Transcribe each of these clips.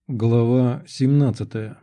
Глава 17.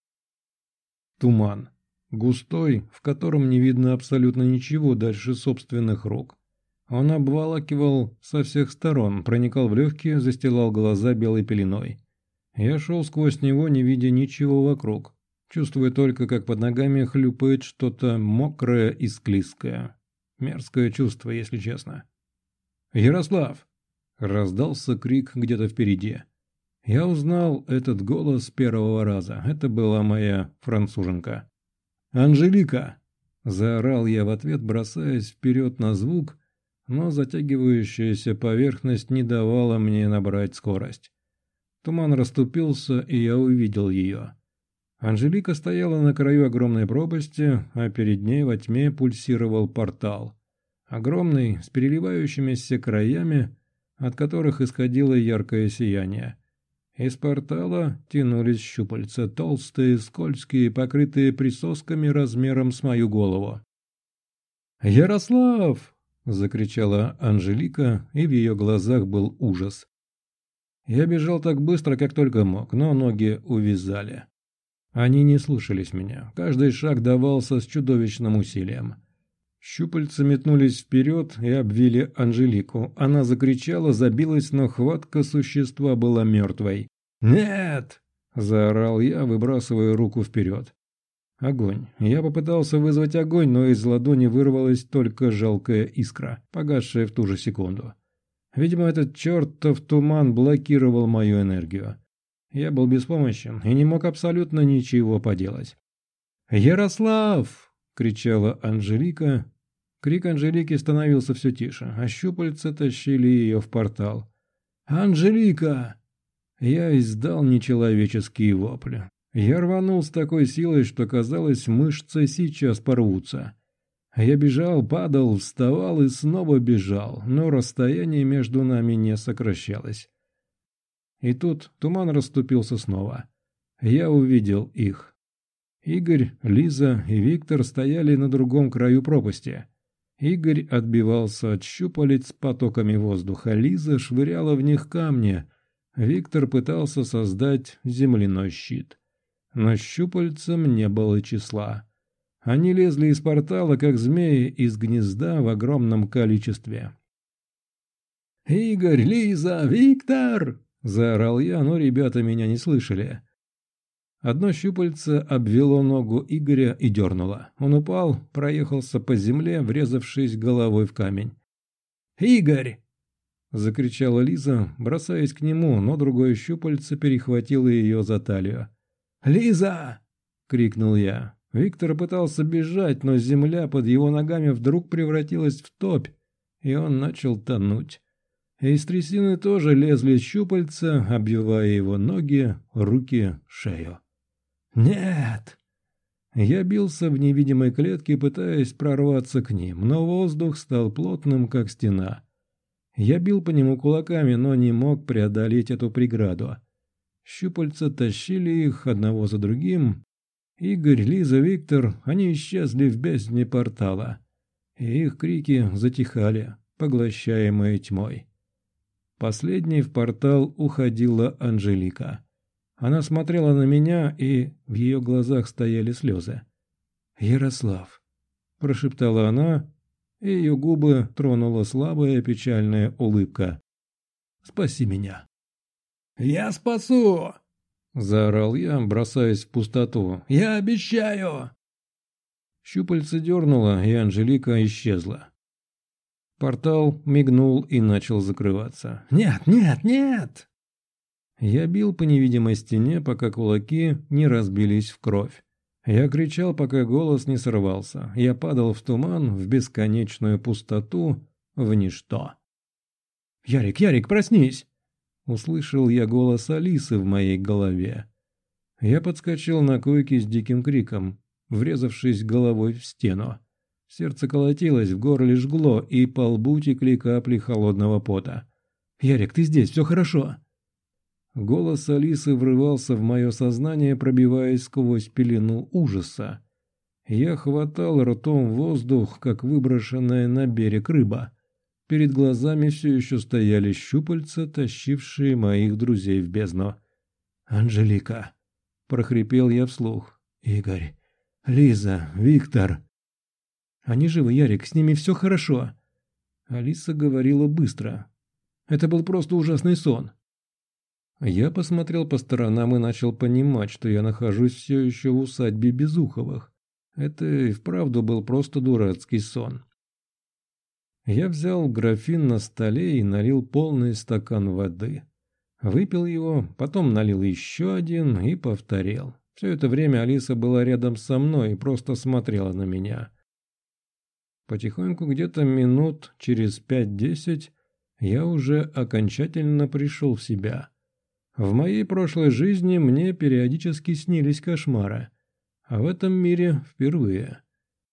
Туман. Густой, в котором не видно абсолютно ничего дальше собственных рук. Он обволакивал со всех сторон, проникал в легкие, застилал глаза белой пеленой. Я шел сквозь него, не видя ничего вокруг, чувствуя только, как под ногами хлюпает что-то мокрое и склизкое. Мерзкое чувство, если честно. «Ярослав!» — раздался крик где-то впереди. Я узнал этот голос с первого раза. Это была моя француженка. «Анжелика!» – заорал я в ответ, бросаясь вперед на звук, но затягивающаяся поверхность не давала мне набрать скорость. Туман расступился, и я увидел ее. Анжелика стояла на краю огромной пропасти, а перед ней во тьме пульсировал портал. Огромный, с переливающимися краями, от которых исходило яркое сияние. Из портала тянулись щупальца, толстые, скользкие, покрытые присосками размером с мою голову. «Ярослав!» – закричала Анжелика, и в ее глазах был ужас. Я бежал так быстро, как только мог, но ноги увязали. Они не слушались меня, каждый шаг давался с чудовищным усилием. Щупальца метнулись вперед и обвили Анжелику. Она закричала, забилась, но хватка существа была мертвой. «Нет!» – заорал я, выбрасывая руку вперед. Огонь. Я попытался вызвать огонь, но из ладони вырвалась только жалкая искра, погасшая в ту же секунду. Видимо, этот чертов туман блокировал мою энергию. Я был беспомощен и не мог абсолютно ничего поделать. «Ярослав!» – кричала Анжелика. Крик Анжелики становился все тише, а щупальца тащили ее в портал. «Анжелика!» Я издал нечеловеческие вопли. Я рванул с такой силой, что казалось, мышцы сейчас порвутся. Я бежал, падал, вставал и снова бежал, но расстояние между нами не сокращалось. И тут туман расступился снова. Я увидел их. Игорь, Лиза и Виктор стояли на другом краю пропасти. Игорь отбивался от щупалец потоками воздуха, Лиза швыряла в них камни, Виктор пытался создать земляной щит. Но щупальцам не было числа. Они лезли из портала, как змеи из гнезда в огромном количестве. «Игорь, Лиза, Виктор!» – заорал я, но ребята меня не слышали. Одно щупальце обвело ногу Игоря и дернуло. Он упал, проехался по земле, врезавшись головой в камень. «Игорь!» – закричала Лиза, бросаясь к нему, но другое щупальце перехватило ее за талию. «Лиза!» – крикнул я. Виктор пытался бежать, но земля под его ногами вдруг превратилась в топь, и он начал тонуть. Из трясины тоже лезли щупальца, обвивая его ноги, руки, шею. «Нет!» Я бился в невидимой клетке, пытаясь прорваться к ним, но воздух стал плотным, как стена. Я бил по нему кулаками, но не мог преодолеть эту преграду. Щупальца тащили их одного за другим. Игорь, Лиза, Виктор, они исчезли в бездне портала. И их крики затихали, поглощаемые тьмой. Последней в портал уходила Анжелика. Она смотрела на меня, и в ее глазах стояли слезы. «Ярослав», – прошептала она, и ее губы тронула слабая печальная улыбка. «Спаси меня». «Я спасу!» – заорал я, бросаясь в пустоту. «Я обещаю!» Щупальце дернуло, и Анжелика исчезла. Портал мигнул и начал закрываться. «Нет, нет, нет!» Я бил по невидимой стене, пока кулаки не разбились в кровь. Я кричал, пока голос не сорвался. Я падал в туман, в бесконечную пустоту, в ничто. «Ярик, Ярик, проснись!» Услышал я голос Алисы в моей голове. Я подскочил на койке с диким криком, врезавшись головой в стену. Сердце колотилось, в горле жгло, и по лбу текли капли холодного пота. «Ярик, ты здесь, все хорошо!» Голос Алисы врывался в мое сознание, пробиваясь сквозь пелену ужаса. Я хватал ртом воздух, как выброшенная на берег рыба. Перед глазами все еще стояли щупальца, тащившие моих друзей в бездну. «Анжелика», – прохрипел я вслух. «Игорь, Лиза, Виктор». «Они живы, Ярик, с ними все хорошо». Алиса говорила быстро. «Это был просто ужасный сон». Я посмотрел по сторонам и начал понимать, что я нахожусь все еще в усадьбе Безуховых. Это и вправду был просто дурацкий сон. Я взял графин на столе и налил полный стакан воды. Выпил его, потом налил еще один и повторил. Все это время Алиса была рядом со мной и просто смотрела на меня. Потихоньку, где-то минут через 5-10, я уже окончательно пришел в себя. В моей прошлой жизни мне периодически снились кошмары, а в этом мире впервые.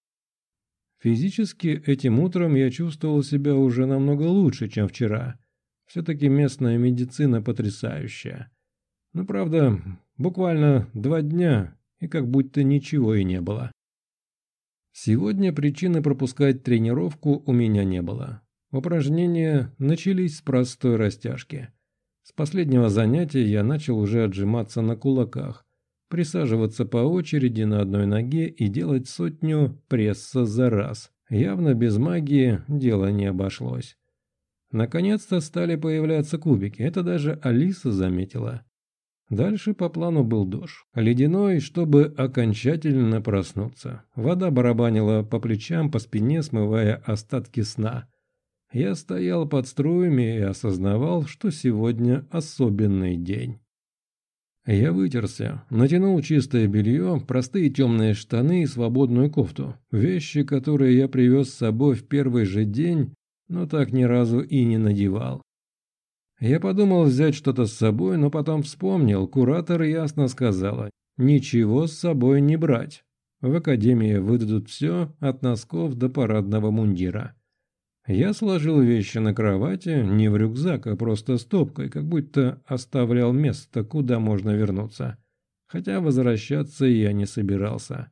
Физически этим утром я чувствовал себя уже намного лучше, чем вчера. Все-таки местная медицина потрясающая. Но правда, буквально 2 дня, и как будто ничего и не было. Сегодня причины пропускать тренировку у меня не было. Упражнения начались с простой растяжки. С последнего занятия я начал уже отжиматься на кулаках, присаживаться по очереди на одной ноге и делать 100 пресса за раз. Явно без магии дело не обошлось. Наконец-то стали появляться кубики, это даже Алиса заметила. Дальше по плану был душ. Ледяной, чтобы окончательно проснуться. Вода барабанила по плечам, по спине, смывая остатки сна. Я стоял под струями и осознавал, что сегодня особенный день. Я вытерся, натянул чистое белье, простые темные штаны и свободную кофту. Вещи, которые я привез с собой в первый же день, но так ни разу и не надевал. Я подумал взять что-то с собой, но потом вспомнил, куратор ясно сказала, ничего с собой не брать. В академии выдадут все, от носков до парадного мундира. Я сложил вещи на кровати, не в рюкзак, а просто стопкой, как будто оставлял место, куда можно вернуться. Хотя возвращаться я не собирался.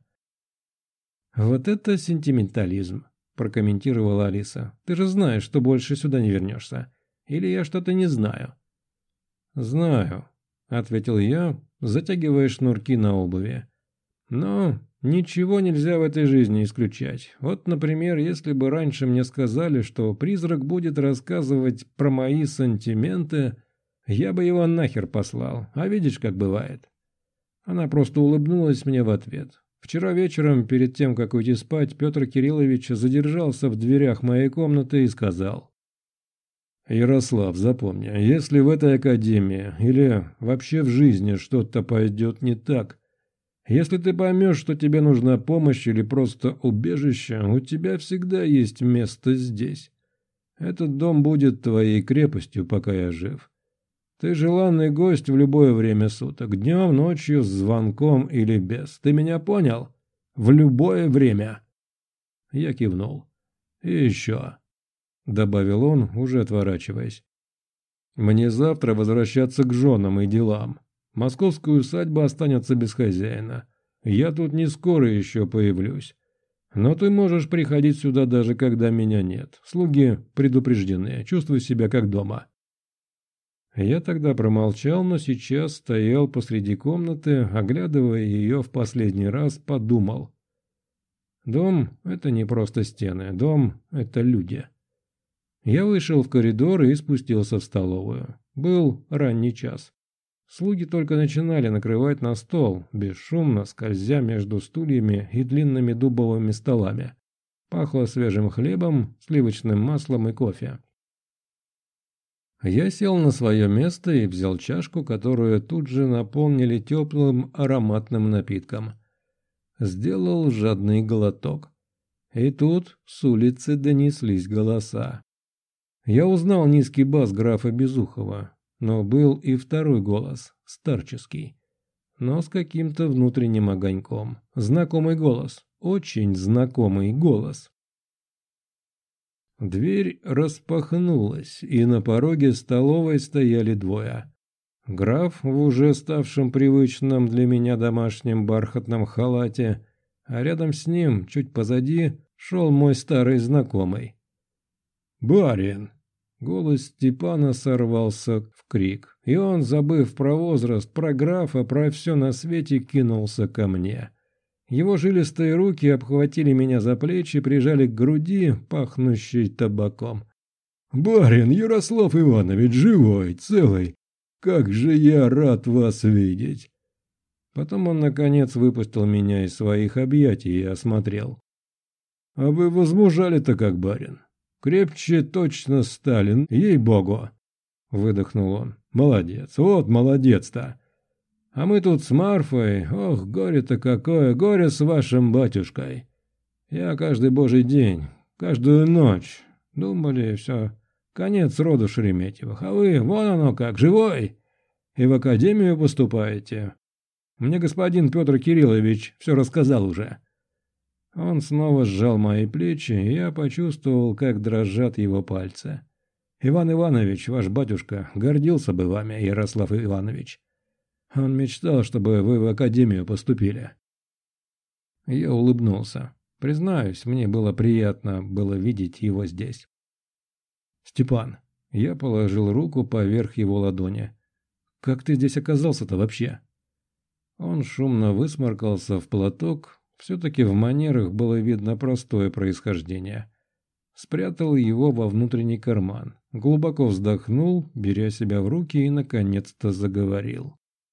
«Вот это сентиментализм», – прокомментировала Алиса. «Ты же знаешь, что больше сюда не вернешься. Или я что-то не знаю?» «Знаю», – ответил я, затягивая шнурки на обуви. «Но ничего нельзя в этой жизни исключать. Вот, например, если бы раньше мне сказали, что призрак будет рассказывать про мои сантименты, я бы его нахер послал, а видишь, как бывает». Она просто улыбнулась мне в ответ. Вчера вечером, перед тем, как уйти спать, Петр Кириллович задержался в дверях моей комнаты и сказал: «Ярослав, запомни, если в этой академии или вообще в жизни что-то пойдет не так, если ты поймешь, что тебе нужна помощь или просто убежище, у тебя всегда есть место здесь. Этот дом будет твоей крепостью, пока я жив. Ты желанный гость в любое время суток, днем, ночью, с звонком или без. Ты меня понял? В любое время». Я кивнул. «И еще», — добавил он, уже отворачиваясь, «мне завтра возвращаться к женам и делам. Московская усадьба останется без хозяина. Я тут не скоро еще появлюсь. Но ты можешь приходить сюда даже когда меня нет. Слуги предупреждены, чувствуй себя как дома». Я тогда промолчал, но сейчас стоял посреди комнаты, оглядывая ее в последний раз, подумал. Дом – это не просто стены, дом – это люди. Я вышел в коридор и спустился в столовую. Был ранний час. Слуги только начинали накрывать на стол, бесшумно скользя между стульями и длинными дубовыми столами. Пахло свежим хлебом, сливочным маслом и кофе. Я сел на свое место и взял чашку, которую тут же наполнили теплым ароматным напитком. Сделал жадный глоток. И тут с улицы донеслись голоса. Я узнал низкий бас графа Безухова, но был и второй голос, старческий, но с каким-то внутренним огоньком. Знакомый голос, очень знакомый голос. Дверь распахнулась, и на пороге столовой стояли двое. Граф в уже ставшем привычном для меня домашнем бархатном халате, а рядом с ним, чуть позади, шел мой старый знакомый. «Барин!» Голос Степана сорвался в крик, и он, забыв про возраст, про графа, про все на свете, кинулся ко мне. Его жилистые руки обхватили меня за плечи, прижали к груди, пахнущей табаком. «Барин Ярослав Иванович, живой, целый! Как же я рад вас видеть!» Потом он, наконец, выпустил меня из своих объятий и осмотрел. «А вы возмужали-то как, барин? Крепче точно стали, ей-богу!» Выдохнул он. «Молодец, вот молодец-то! А мы тут с Марфой, ох, горе-то какое, горе с вашим батюшкой! Я каждый божий день, каждую ночь, думали, все, конец роду Шереметьевых, а вы, вон оно как, живой! И в академию поступаете. Мне господин Петр Кириллович все рассказал уже». Он снова сжал мои плечи, и я почувствовал, как дрожат его пальцы. «Иван Иванович, ваш батюшка, гордился бы вами, Ярослав Иванович. Он мечтал, чтобы вы в академию поступили». Я улыбнулся. Признаюсь, мне было приятно видеть его здесь. «Степан», я положил руку поверх его ладони. «Как ты здесь оказался-то вообще?» Он шумно высморкался в платок. Все-таки в манерах было видно простое происхождение. Спрятал его во внутренний карман, глубоко вздохнул, беря себя в руки, и, наконец-то, заговорил.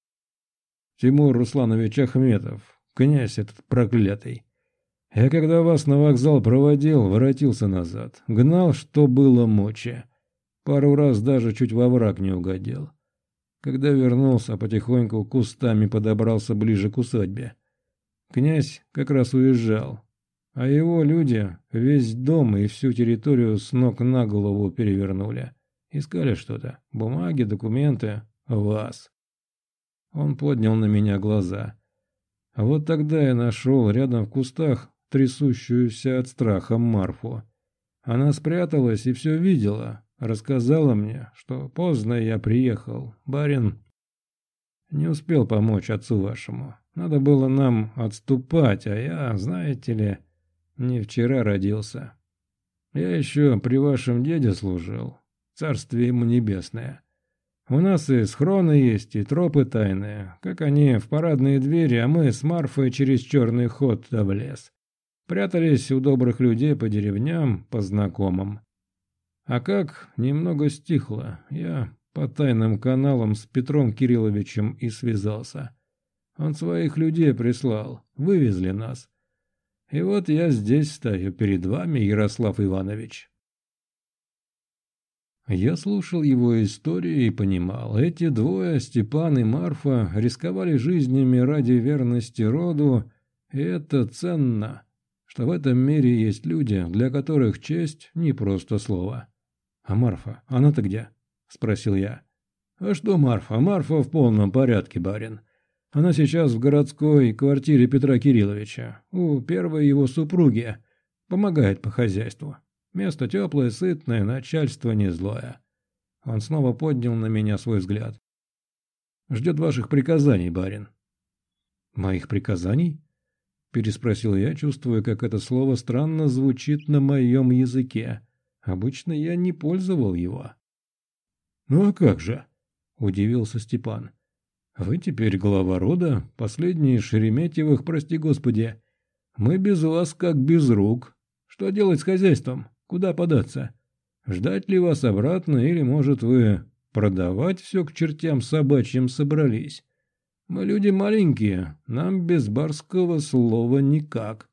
«Тимур Русланович Ахметов, князь этот проклятый. Я когда вас на вокзал проводил, воротился назад, гнал, что было мочи. Пару раз даже чуть во враг не угодил. Когда вернулся, потихоньку кустами подобрался ближе к усадьбе. Князь как раз уезжал, а его люди весь дом и всю территорию с ног на голову перевернули. Искали что-то, бумаги, документы, вас». Он поднял на меня глаза. А вот тогда я нашел рядом в кустах трясущуюся от страха Марфу. Она спряталась и все видела, рассказала мне, что поздно я приехал, барин не успел помочь отцу вашему. Надо было нам отступать, а я, знаете ли, не вчера родился. Я еще при вашем деде служил, царствие ему небесное. У нас и схроны есть, и тропы тайные, как они в парадные двери, а мы с Марфой через черный ход в лес. Прятались у добрых людей по деревням, по знакомым. А как немного стихло, я по тайным каналам с Петром Кирилловичем и связался. Он своих людей прислал, вывезли нас. И вот я здесь стою перед вами, Ярослав Иванович». Я слушал его историю и понимал, эти двое, Степан и Марфа, рисковали жизнями ради верности роду, и это ценно, что в этом мире есть люди, для которых честь не просто слово. «А Марфа, она-то где?» – спросил я. «А что Марфа? Марфа в полном порядке, барин. Она сейчас в городской квартире Петра Кирилловича, у первой его супруги, помогает по хозяйству. Место теплое, сытное, начальство не злое». Он снова поднял на меня свой взгляд. «Ждет ваших приказаний, барин». «Моих приказаний?» – переспросил я, чувствуя, как это слово странно звучит на моем языке. Обычно я не пользовал его. «Ну а как же?» – удивился Степан. «Вы теперь глава рода, последний из Шереметьевых, прости господи. Мы без вас как без рук. Что делать с хозяйством? Куда податься? Ждать ли вас обратно, или, может, вы продавать все к чертям собачьим собрались? Мы люди маленькие, нам без барского слова никак».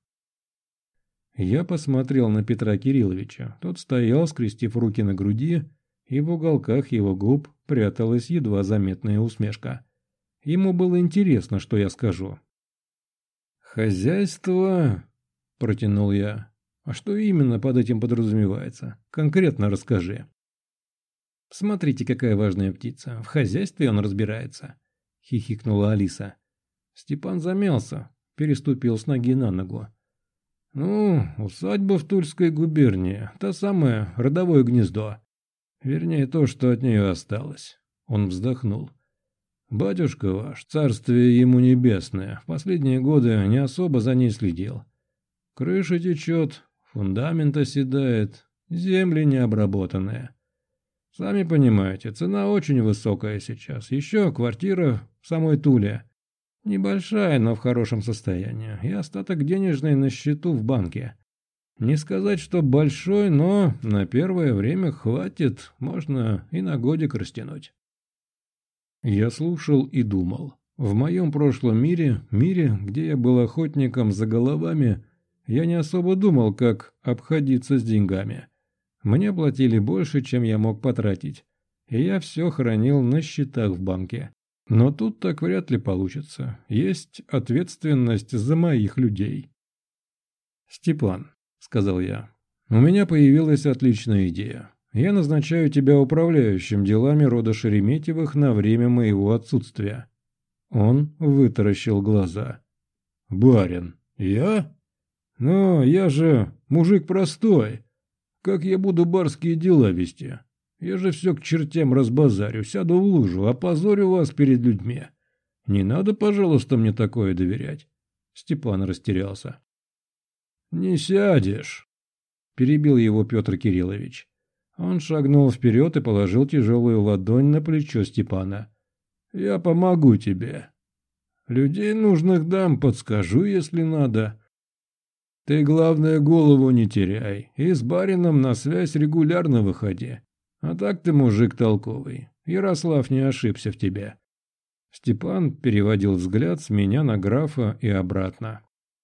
Я посмотрел на Петра Кирилловича. Тот стоял, скрестив руки на груди, и в уголках его губ пряталась едва заметная усмешка. Ему было интересно, что я скажу. «Хозяйство...» – протянул я. «А что именно под этим подразумевается? Конкретно расскажи». «Смотрите, какая важная птица. В хозяйстве он разбирается», – хихикнула Алиса. Степан замялся, переступил с ноги на ногу. «Ну, усадьба в Тульской губернии, та самая, родовое гнездо. Вернее, то, что от нее осталось». Он вздохнул. «Батюшка ваш, царствие ему небесное, в последние годы не особо за ней следил. Крыша течет, фундамент оседает, земли необработанные. Сами понимаете, цена очень высокая сейчас. Еще квартира в самой Туле. Небольшая, но в хорошем состоянии. И остаток денежный на счету в банке. Не сказать, что большой, но на первое время хватит. Можно и на годик растянуть. Я слушал и думал. В моем прошлом мире, где я был охотником за головами, я не особо думал, как обходиться с деньгами. Мне платили больше, чем я мог потратить, и я все хранил на счетах в банке. Но тут так вряд ли получится. Есть ответственность за моих людей. «Степан», — сказал я, — «у меня появилась отличная идея. Я назначаю тебя управляющим делами рода Шереметьевых на время моего отсутствия». Он вытаращил глаза. «Барин, я? Но я же мужик простой. Как я буду барские дела вести? Я же все к чертям разбазарю, сяду в лужу, опозорю вас перед людьми. Не надо, пожалуйста, мне такое доверять». Степан растерялся. «Не сядешь», — перебил его Петр Кириллович. Он шагнул вперед и положил тяжелую ладонь на плечо Степана. «Я помогу тебе. Людей нужных дам, подскажу, если надо. Ты, главное, голову не теряй и с барином на связь регулярно выходи. А так ты мужик толковый. Ярослав не ошибся в тебе». Степан переводил взгляд с меня на графа и обратно.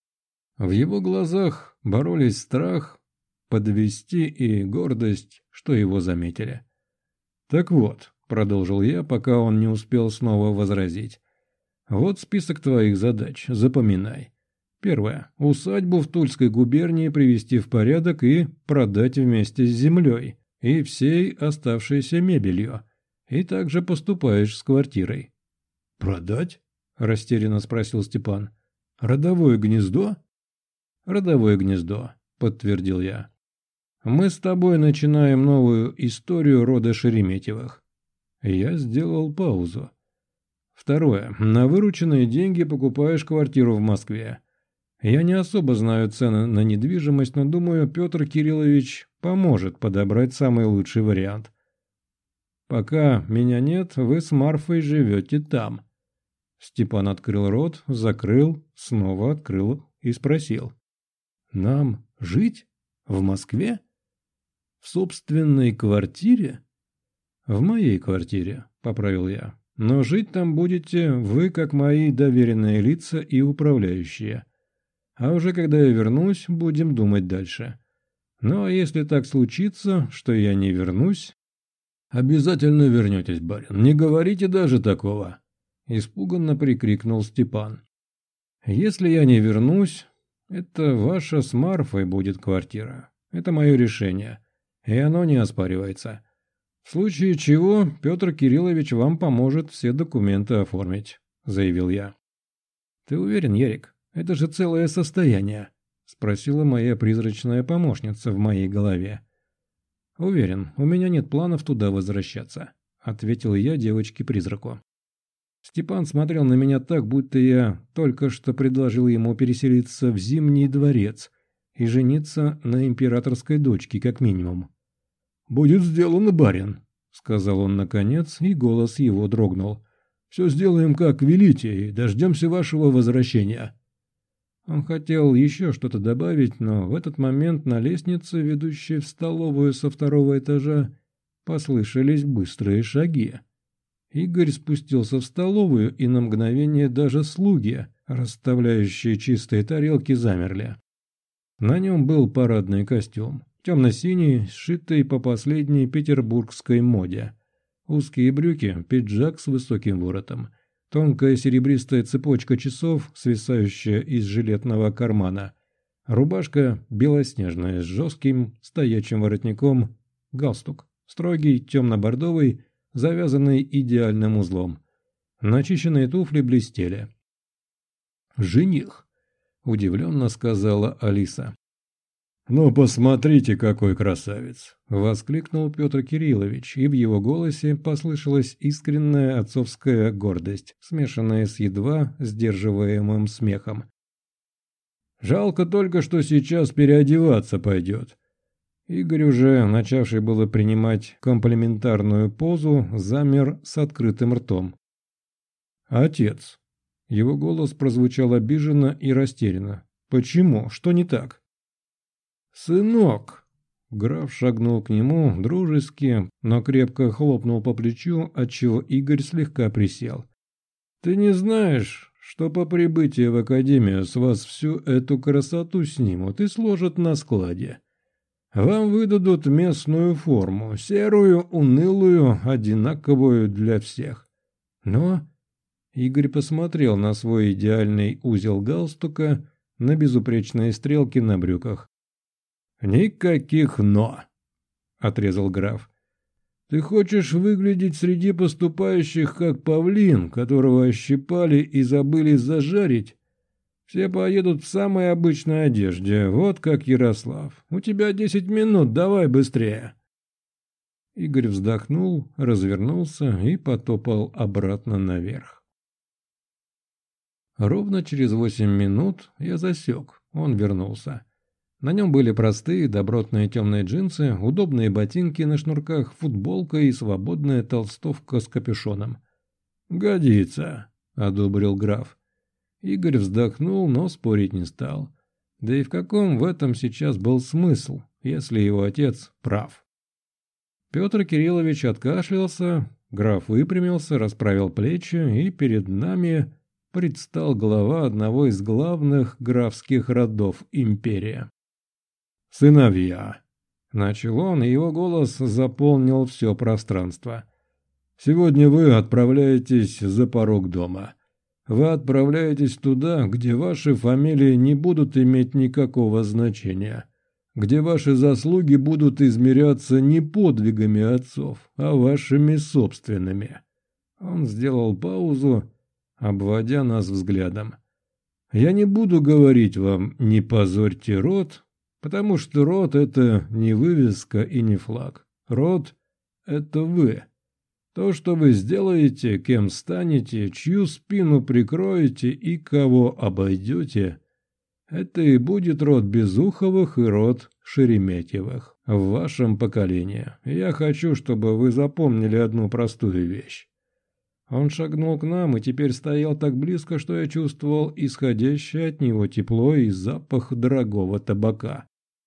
В его глазах боролись страх подвести и гордость, что его заметили. «Так вот», — продолжил я, пока он не успел снова возразить, — «вот список твоих задач, запоминай. Первое. Усадьбу в Тульской губернии привести в порядок и продать вместе с землей и всей оставшейся мебелью. И также поступаешь с квартирой». «Продать?» – растерянно спросил Степан. «Родовое гнездо?» «Родовое гнездо», – подтвердил я. «Мы с тобой начинаем новую историю рода Шереметьевых». Я сделал паузу. «Второе. На вырученные деньги покупаешь квартиру в Москве. Я не особо знаю цены на недвижимость, но думаю, Петр Кириллович поможет подобрать самый лучший вариант. Пока меня нет, вы с Марфой живете там». Степан открыл рот, закрыл, снова открыл и спросил. «Нам жить? В Москве? В собственной квартире?» «В моей квартире», — поправил я. «Но жить там будете вы, как мои доверенные лица и управляющие. А уже когда я вернусь, будем думать дальше. Ну а если так случится, что я не вернусь...» «Обязательно вернетесь, барин, не говорите даже такого!» Испуганно прикрикнул Степан. «Если я не вернусь, это ваша с Марфой будет квартира. Это мое решение, и оно не оспаривается. В случае чего Петр Кириллович вам поможет все документы оформить», — заявил я. «Ты уверен, Ярик? Это же целое состояние», — спросила моя призрачная помощница в моей голове. «Уверен, у меня нет планов туда возвращаться», — ответил я девочке-призраку. Степан смотрел на меня так, будто я только что предложил ему переселиться в Зимний дворец и жениться на императорской дочке, как минимум. «Будет сделано, барин», — сказал он наконец, и голос его дрогнул. «Все сделаем, как велите, и дождемся вашего возвращения». Он хотел еще что-то добавить, но в этот момент на лестнице, ведущей в столовую со второго этажа, послышались быстрые шаги. Игорь спустился в столовую, и на мгновение даже слуги, расставляющие чистые тарелки, замерли. На нем был парадный костюм, темно-синий, сшитый по последней петербургской моде. Узкие брюки, пиджак с высоким воротом, тонкая серебристая цепочка часов, свисающая из жилетного кармана, рубашка белоснежная с жестким стоячим воротником, галстук, строгий темно-бордовый, завязанный идеальным узлом. Начищенные туфли блестели. «Жених», — удивленно сказала Алиса. «Ну, посмотрите, какой красавец!» — воскликнул Петр Кириллович, и в его голосе послышалась искренняя отцовская гордость, смешанная с едва сдерживаемым смехом. «Жалко только, что сейчас переодеваться пойдет. Игорь, уже начавший было принимать комплиментарную позу, замер с открытым ртом. «Отец!» Его голос прозвучал обиженно и растерянно. «Почему? Что не так?» «Сынок!» Граф шагнул к нему дружески, но крепко хлопнул по плечу, отчего Игорь слегка присел. «Ты не знаешь, что по прибытии в академию с вас всю эту красоту снимут и сложат на складе? Вам выдадут местную форму, серую, унылую, одинаковую для всех. Но...» Игорь посмотрел на свой идеальный узел галстука, на безупречные стрелки на брюках. «Никаких «но», — отрезал граф. «Ты хочешь выглядеть среди поступающих как павлин, которого ощипали и забыли зажарить? Все поедут в самой обычной одежде, вот как Ярослав. У тебя 10 минут, давай быстрее». Игорь вздохнул, развернулся и потопал обратно наверх. Ровно через 8 минут я засек, он вернулся. На нем были простые добротные темные джинсы, удобные ботинки на шнурках, футболка и свободная толстовка с капюшоном. «Годится», — одобрил граф. Игорь вздохнул, но спорить не стал. Да и в каком в этом сейчас был смысл, если его отец прав? Петр Кириллович откашлялся, граф выпрямился, расправил плечи, и перед нами предстал глава одного из главных графских родов империи. «Сыновья», — начал он, и его голос заполнил все пространство. «Сегодня вы отправляетесь за порог дома. Вы отправляетесь туда, где ваши фамилии не будут иметь никакого значения, где ваши заслуги будут измеряться не подвигами отцов, а вашими собственными». Он сделал паузу, обводя нас взглядом. «Я не буду говорить вам «не позорьте род», потому что род – это не вывеска и не флаг. Род – это вы. То, что вы сделаете, кем станете, чью спину прикроете и кого обойдете – это и будет род Безуховых и род Шереметьевых в вашем поколении. Я хочу, чтобы вы запомнили одну простую вещь». Он шагнул к нам и теперь стоял так близко, что я чувствовал исходящее от него тепло и запах дорогого табака.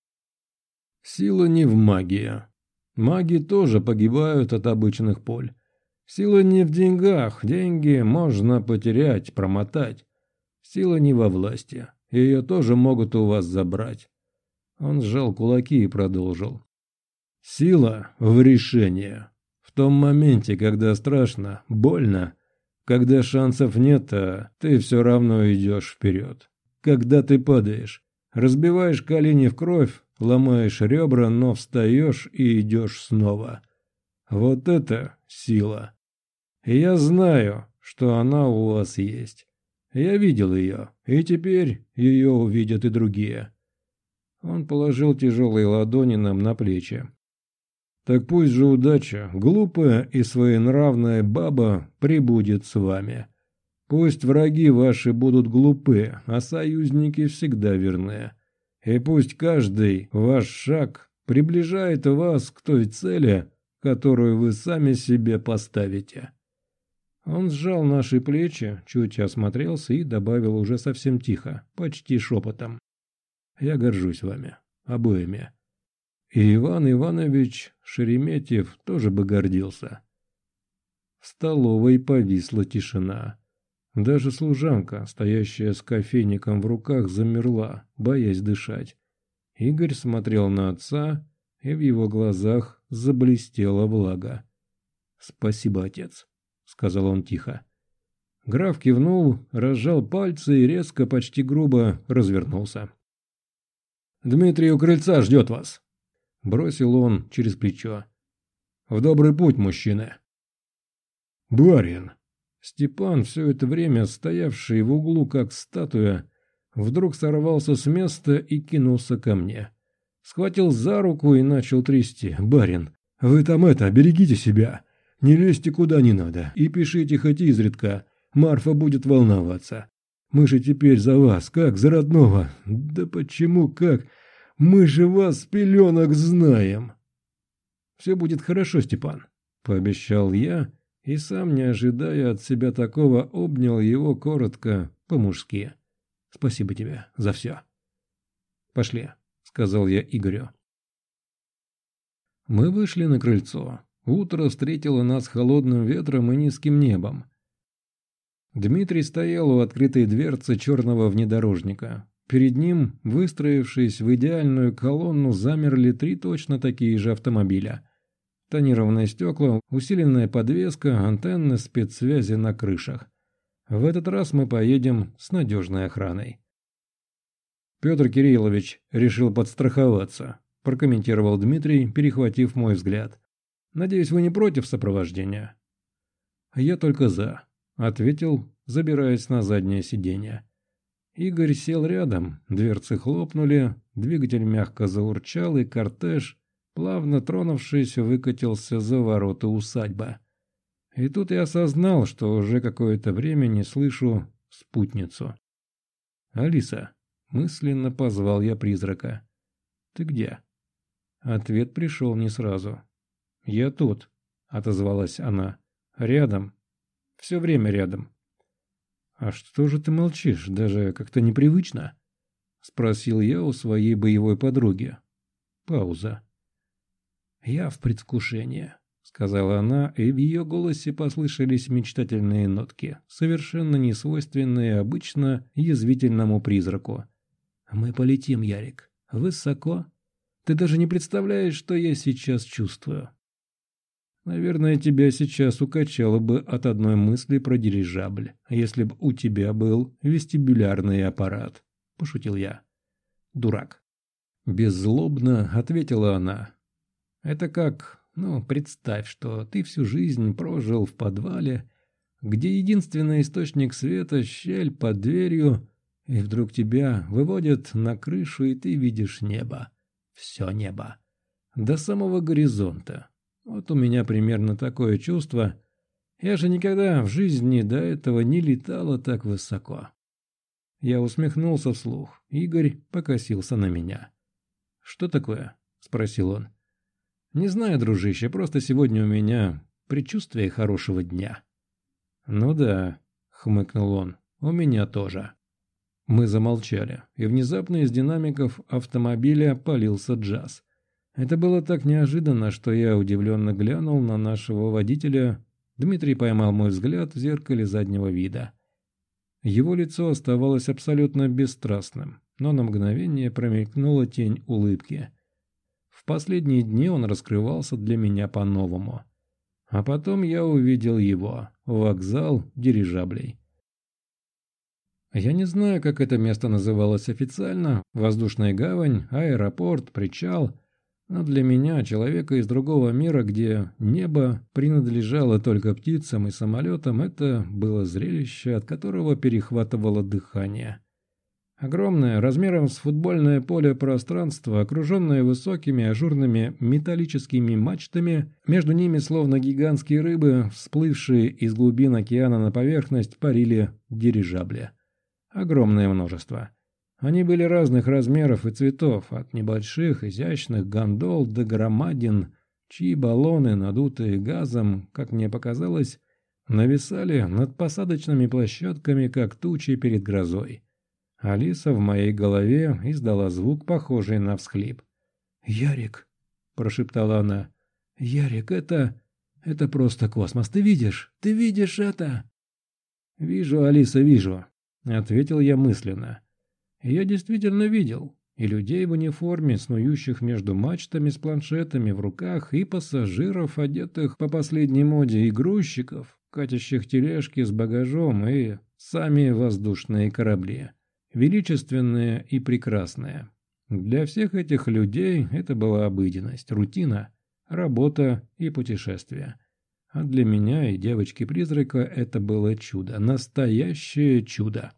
Сила не в магии. Маги тоже погибают от обычных пуль. Сила не в деньгах. Деньги можно потерять, промотать. Сила не во власти. Ее тоже могут у вас забрать. Он сжал кулаки и продолжил. Сила в решении. В том моменте, когда страшно, больно, когда шансов нет, а ты все равно идешь вперед. Когда ты падаешь, разбиваешь колени в кровь, ломаешь ребра, но встаешь и идешь снова. Вот это сила. И я знаю, что она у вас есть. Я видел ее, и теперь ее увидят и другие. Он положил тяжелые ладони нам на плечи. Так пусть же удача, глупая и своенравная баба, прибудет с вами. Пусть враги ваши будут глупы, а союзники всегда верны. И пусть каждый ваш шаг приближает вас к той цели, которую вы сами себе поставите. Он сжал наши плечи, чуть осмотрелся и добавил уже совсем тихо, почти шепотом. Я горжусь вами, обоими. И Иван Иванович Шереметьев тоже бы гордился. В столовой повисла тишина. Даже служанка, стоящая с кофейником в руках, замерла, боясь дышать. Игорь смотрел на отца, и в его глазах заблестела влага. «Спасибо, отец», — сказал он тихо. Граф кивнул, разжал пальцы и резко, почти грубо развернулся. «Дмитрий у крыльца ждет вас», — бросил он через плечо. «В добрый путь, мужчины». «Барин!» Степан, все это время стоявший в углу как статуя, вдруг сорвался с места и кинулся ко мне. Схватил за руку и начал трясти. «Барин, вы там берегите себя. Не лезьте куда не надо и пишите хоть изредка. Марфа будет волноваться. Мы же теперь за вас, как за родного. Да почему как? Мы же вас с пеленок знаем!» «Все будет хорошо, Степан», — пообещал я, и сам, не ожидая от себя такого, обнял его коротко, по-мужски. «Спасибо тебе за все». «Пошли», — сказал я Игорю. Мы вышли на крыльцо. Утро встретило нас холодным ветром и низким небом. Дмитрий стоял у открытой дверцы черного внедорожника. Перед ним, выстроившись в идеальную колонну, замерли 3 точно такие же автомобиля. Тонированные стекла, усиленная подвеска, антенны спецсвязи на крышах. В этот раз мы поедем с надежной охраной. «Петр Кириллович решил подстраховаться», – прокомментировал Дмитрий, перехватив мой взгляд. «Надеюсь, вы не против сопровождения?» «Я только за», – ответил, забираясь на заднее сиденье. Игорь сел рядом, дверцы хлопнули, двигатель мягко заурчал, и кортеж, плавно тронувшись, выкатился за ворота усадьбы. И тут я осознал, что уже какое-то время не слышу спутницу. «Алиса», — мысленно позвал я призрака. «Ты где?» Ответ пришел не сразу. «Я тут», — отозвалась она. «Рядом. Все время рядом». «А что же ты молчишь? Даже как-то непривычно?» — спросил я у своей боевой подруги. Пауза. «Я в предвкушении», — сказала она, и в ее голосе послышались мечтательные нотки, совершенно несвойственные обычно язвительному призраку. «Мы полетим, Ярик. Высоко. Ты даже не представляешь, что я сейчас чувствую». «Наверное, тебя сейчас укачало бы от одной мысли про дирижабль, если бы у тебя был вестибулярный аппарат», – пошутил я. «Дурак». Беззлобно ответила она. «Это как, представь, что ты всю жизнь прожил в подвале, где единственный источник света – щель под дверью, и вдруг тебя выводят на крышу, и ты видишь небо. Все небо. До самого горизонта. Вот у меня примерно такое чувство. Я же никогда в жизни до этого не летала так высоко». Я усмехнулся вслух. Игорь покосился на меня. «Что такое?» – спросил он. «Не знаю, дружище, просто сегодня у меня предчувствие хорошего дня». «Ну да», – хмыкнул он, – «у меня тоже». Мы замолчали, и внезапно из динамиков автомобиля полился джаз. Это было так неожиданно, что я удивленно глянул на нашего водителя. Дмитрий поймал мой взгляд в зеркале заднего вида. Его лицо оставалось абсолютно бесстрастным, но на мгновение промелькнула тень улыбки. В последние дни он раскрывался для меня по-новому. А потом я увидел его, вокзал дирижаблей. Я не знаю, как это место называлось официально, воздушная гавань, аэропорт, причал. Но для меня, человека из другого мира, где небо принадлежало только птицам и самолетам, это было зрелище, от которого перехватывало дыхание. Огромное, размером с футбольное поле пространство, окруженное высокими ажурными металлическими мачтами, между ними, словно гигантские рыбы, всплывшие из глубин океана на поверхность, парили дирижабли. Огромное множество. Они были разных размеров и цветов, от небольших, изящных гондол до громадин, чьи баллоны, надутые газом, как мне показалось, нависали над посадочными площадками, как тучи перед грозой. Алиса в моей голове издала звук, похожий на всхлип. «Ярик», – прошептала она, – «Ярик, это просто космос, ты видишь? Ты видишь это?» «Вижу, Алиса, вижу», – ответил я мысленно. Я действительно видел и людей в униформе, снующих между мачтами с планшетами в руках, и пассажиров, одетых по последней моде, и грузчиков, катящих тележки с багажом, и сами воздушные корабли, величественные и прекрасные. Для всех этих людей это была обыденность, рутина, работа и путешествия. А для меня и девочки-призрака это было чудо, настоящее чудо.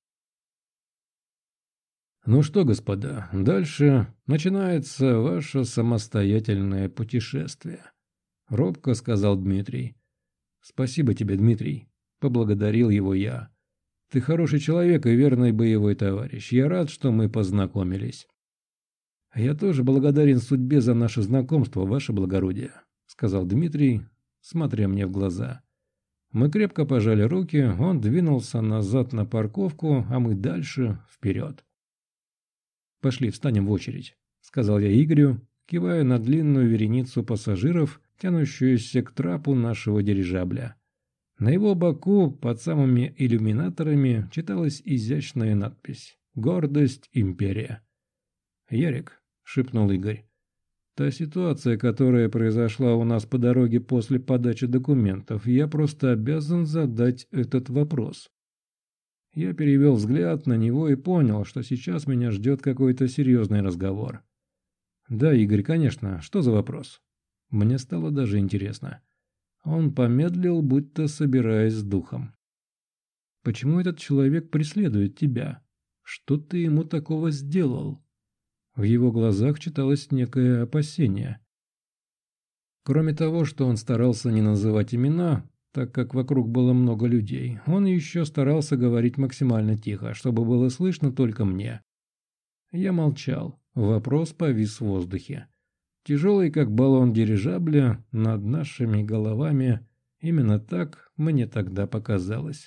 «Ну что, господа, дальше начинается ваше самостоятельное путешествие», — робко сказал Дмитрий. «Спасибо тебе, Дмитрий», — поблагодарил его я. «Ты хороший человек и верный боевой товарищ. Я рад, что мы познакомились». «Я тоже благодарен судьбе за наше знакомство, ваше благородие», — сказал Дмитрий, смотря мне в глаза. Мы крепко пожали руки, он двинулся назад на парковку, а мы дальше, вперед. «Пошли, встанем в очередь», — сказал я Игорю, кивая на длинную вереницу пассажиров, тянущуюся к трапу нашего дирижабля. На его боку, под самыми иллюминаторами, читалась изящная надпись «Гордость империя». «Ярик», — шепнул Игорь, — «та ситуация, которая произошла у нас по дороге после подачи документов, я просто обязан задать этот вопрос». Я перевел взгляд на него и понял, что сейчас меня ждет какой-то серьезный разговор. «Да, Игорь, конечно. Что за вопрос?» Мне стало даже интересно. Он помедлил, будто собираясь с духом. «Почему этот человек преследует тебя? Что ты ему такого сделал?» В его глазах читалось некое опасение. Кроме того, что он старался не называть имена, так как вокруг было много людей, он еще старался говорить максимально тихо, чтобы было слышно только мне. Я молчал. Вопрос повис в воздухе. Тяжелый, как баллон дирижабля, над нашими головами. Именно так мне тогда показалось.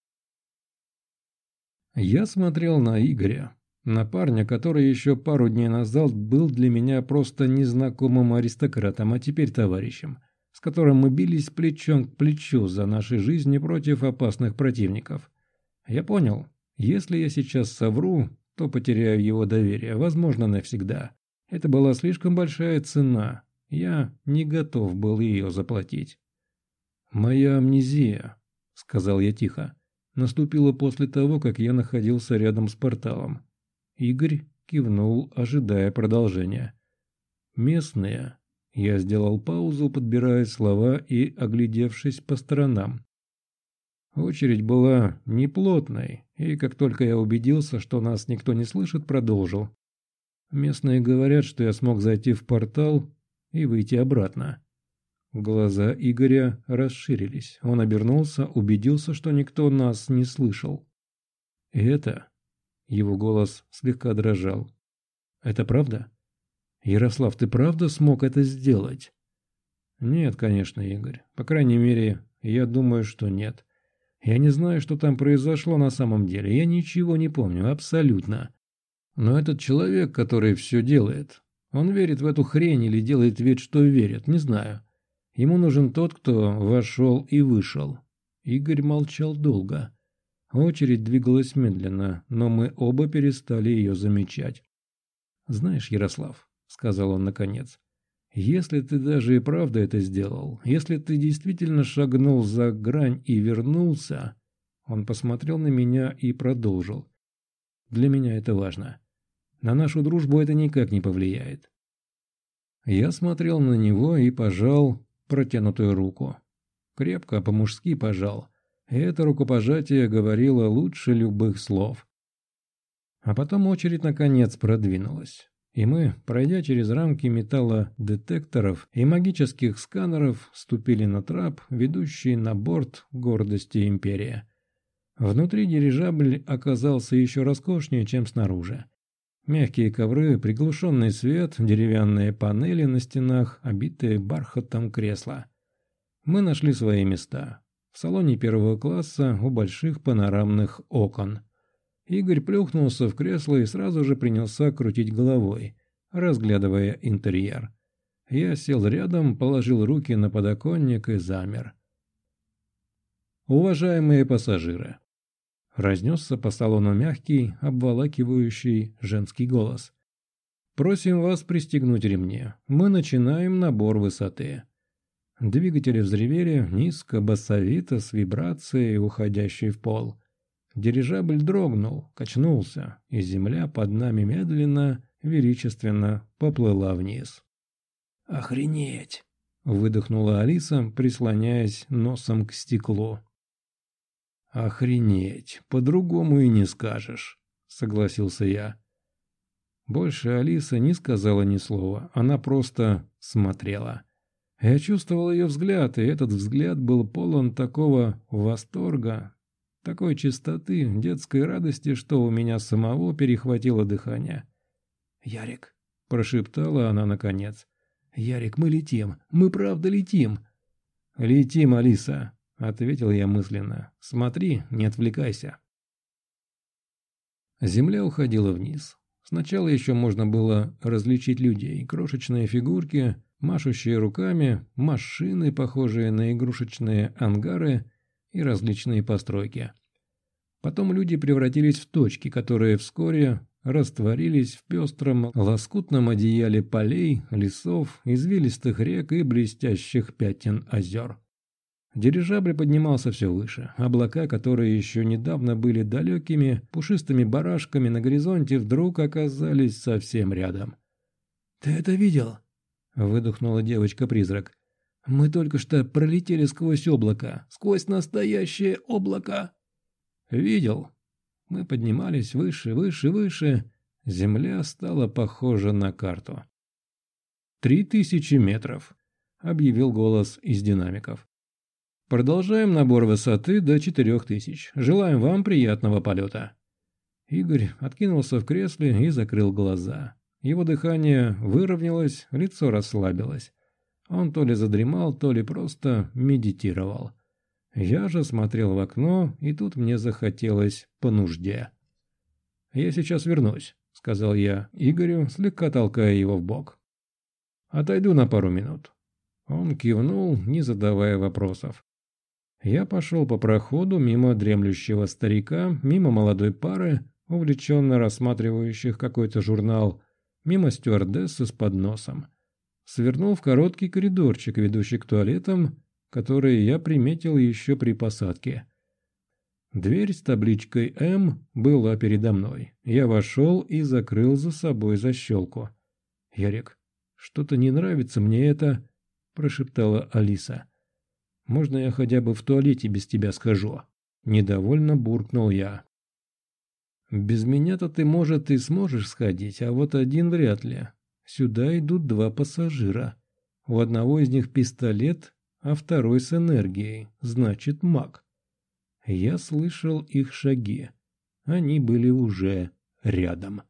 Я смотрел на Игоря. На парня, который еще пару дней назад был для меня просто незнакомым аристократом, а теперь товарищем, с которым мы бились плечом к плечу за наши жизни против опасных противников. Я понял, если я сейчас совру, то потеряю его доверие, возможно, навсегда. Это была слишком большая цена, я не готов был ее заплатить. «Моя амнезия», — сказал я тихо, — наступила после того, как я находился рядом с порталом. Игорь кивнул, ожидая продолжения. «Местные». Я сделал паузу, подбирая слова и оглядевшись по сторонам. Очередь была неплотной, и как только я убедился, что нас никто не слышит, продолжил. Местные говорят, что я смог зайти в портал и выйти обратно. Глаза Игоря расширились. Он обернулся, убедился, что никто нас не слышал. «Это...» Его голос слегка дрожал. «Это правда? Ярослав, ты правда смог это сделать?» «Нет, конечно, Игорь. По крайней мере, я думаю, что нет. Я не знаю, что там произошло на самом деле. Я ничего не помню, абсолютно. Но этот человек, который все делает, он верит в эту хрень или делает вид, что верит, не знаю. Ему нужен тот, кто вошел и вышел». Игорь молчал долго. Очередь двигалась медленно, но мы оба перестали ее замечать. «Знаешь, Ярослав», — сказал он наконец, — «если ты даже и правда это сделал, если ты действительно шагнул за грань и вернулся...» Он посмотрел на меня и продолжил. «Для меня это важно. На нашу дружбу это никак не повлияет». Я смотрел на него и пожал протянутую руку. Крепко, по-мужски пожал. И это рукопожатие говорило лучше любых слов. А потом очередь наконец продвинулась. И мы, пройдя через рамки металлодетекторов и магических сканеров, ступили на трап, ведущий на борт гордости империи. Внутри дирижабль оказался еще роскошнее, чем снаружи. Мягкие ковры, приглушенный свет, деревянные панели на стенах, обитые бархатом кресла. Мы нашли свои места. В салоне первого класса у больших панорамных окон. Игорь плюхнулся в кресло и сразу же принялся крутить головой, разглядывая интерьер. Я сел рядом, положил руки на подоконник и замер. «Уважаемые пассажиры!» Разнесся по салону мягкий, обволакивающий женский голос. «Просим вас пристегнуть ремни. Мы начинаем набор высоты». Двигатели взревели низко, басовито, с вибрацией, уходящей в пол. Дирижабль дрогнул, качнулся, и земля под нами медленно, величественно поплыла вниз. «Охренеть!» — выдохнула Алиса, прислоняясь носом к стеклу. «Охренеть! По-другому и не скажешь», — согласился я. Больше Алиса не сказала ни слова, она просто смотрела. Я чувствовал ее взгляд, и этот взгляд был полон такого восторга, такой чистоты, детской радости, что у меня самого перехватило дыхание. «Ярик», — прошептала она наконец. «Ярик, мы летим, мы правда летим!» «Летим, Алиса!» — ответил я мысленно. «Смотри, не отвлекайся!» Земля уходила вниз. Сначала еще можно было различить людей, крошечные фигурки, машущие руками, машины, похожие на игрушечные ангары и различные постройки. Потом люди превратились в точки, которые вскоре растворились в пестром лоскутном одеяле полей, лесов, извилистых рек и блестящих пятен озер. Дирижабль поднимался все выше. Облака, которые еще недавно были далекими, пушистыми барашками на горизонте, вдруг оказались совсем рядом. «Ты это видел?» — выдохнула девочка-призрак. «Мы только что пролетели сквозь облако, сквозь настоящее облако!» «Видел?» Мы поднимались выше, выше, выше. Земля стала похожа на карту. 3000 метров», — объявил голос из динамиков. «Продолжаем набор высоты до 4000. Желаем вам приятного полета». Игорь откинулся в кресле и закрыл глаза. Его дыхание выровнялось, лицо расслабилось. Он то ли задремал, то ли просто медитировал. Я же смотрел в окно, и тут мне захотелось по нужде. «Я сейчас вернусь», — сказал я Игорю, слегка толкая его в бок. «Отойду на пару минут». Он кивнул, не задавая вопросов. Я пошел по проходу мимо дремлющего старика, мимо молодой пары, увлеченно рассматривающих какой-то журнал, мимо стюардессы с подносом. Свернул в короткий коридорчик, ведущий к туалетам, которые я приметил еще при посадке. Дверь с табличкой «М» была передо мной. Я вошел и закрыл за собой защелку. «Ярик, что-то не нравится мне это», – прошептала Алиса. «Можно я хотя бы в туалете без тебя схожу?» Недовольно буркнул я. «Без меня-то ты, может, и сможешь сходить, а вот один вряд ли. Сюда идут 2 пассажира. У одного из них пистолет, а второй с энергией, значит маг. Я слышал их шаги. Они были уже рядом».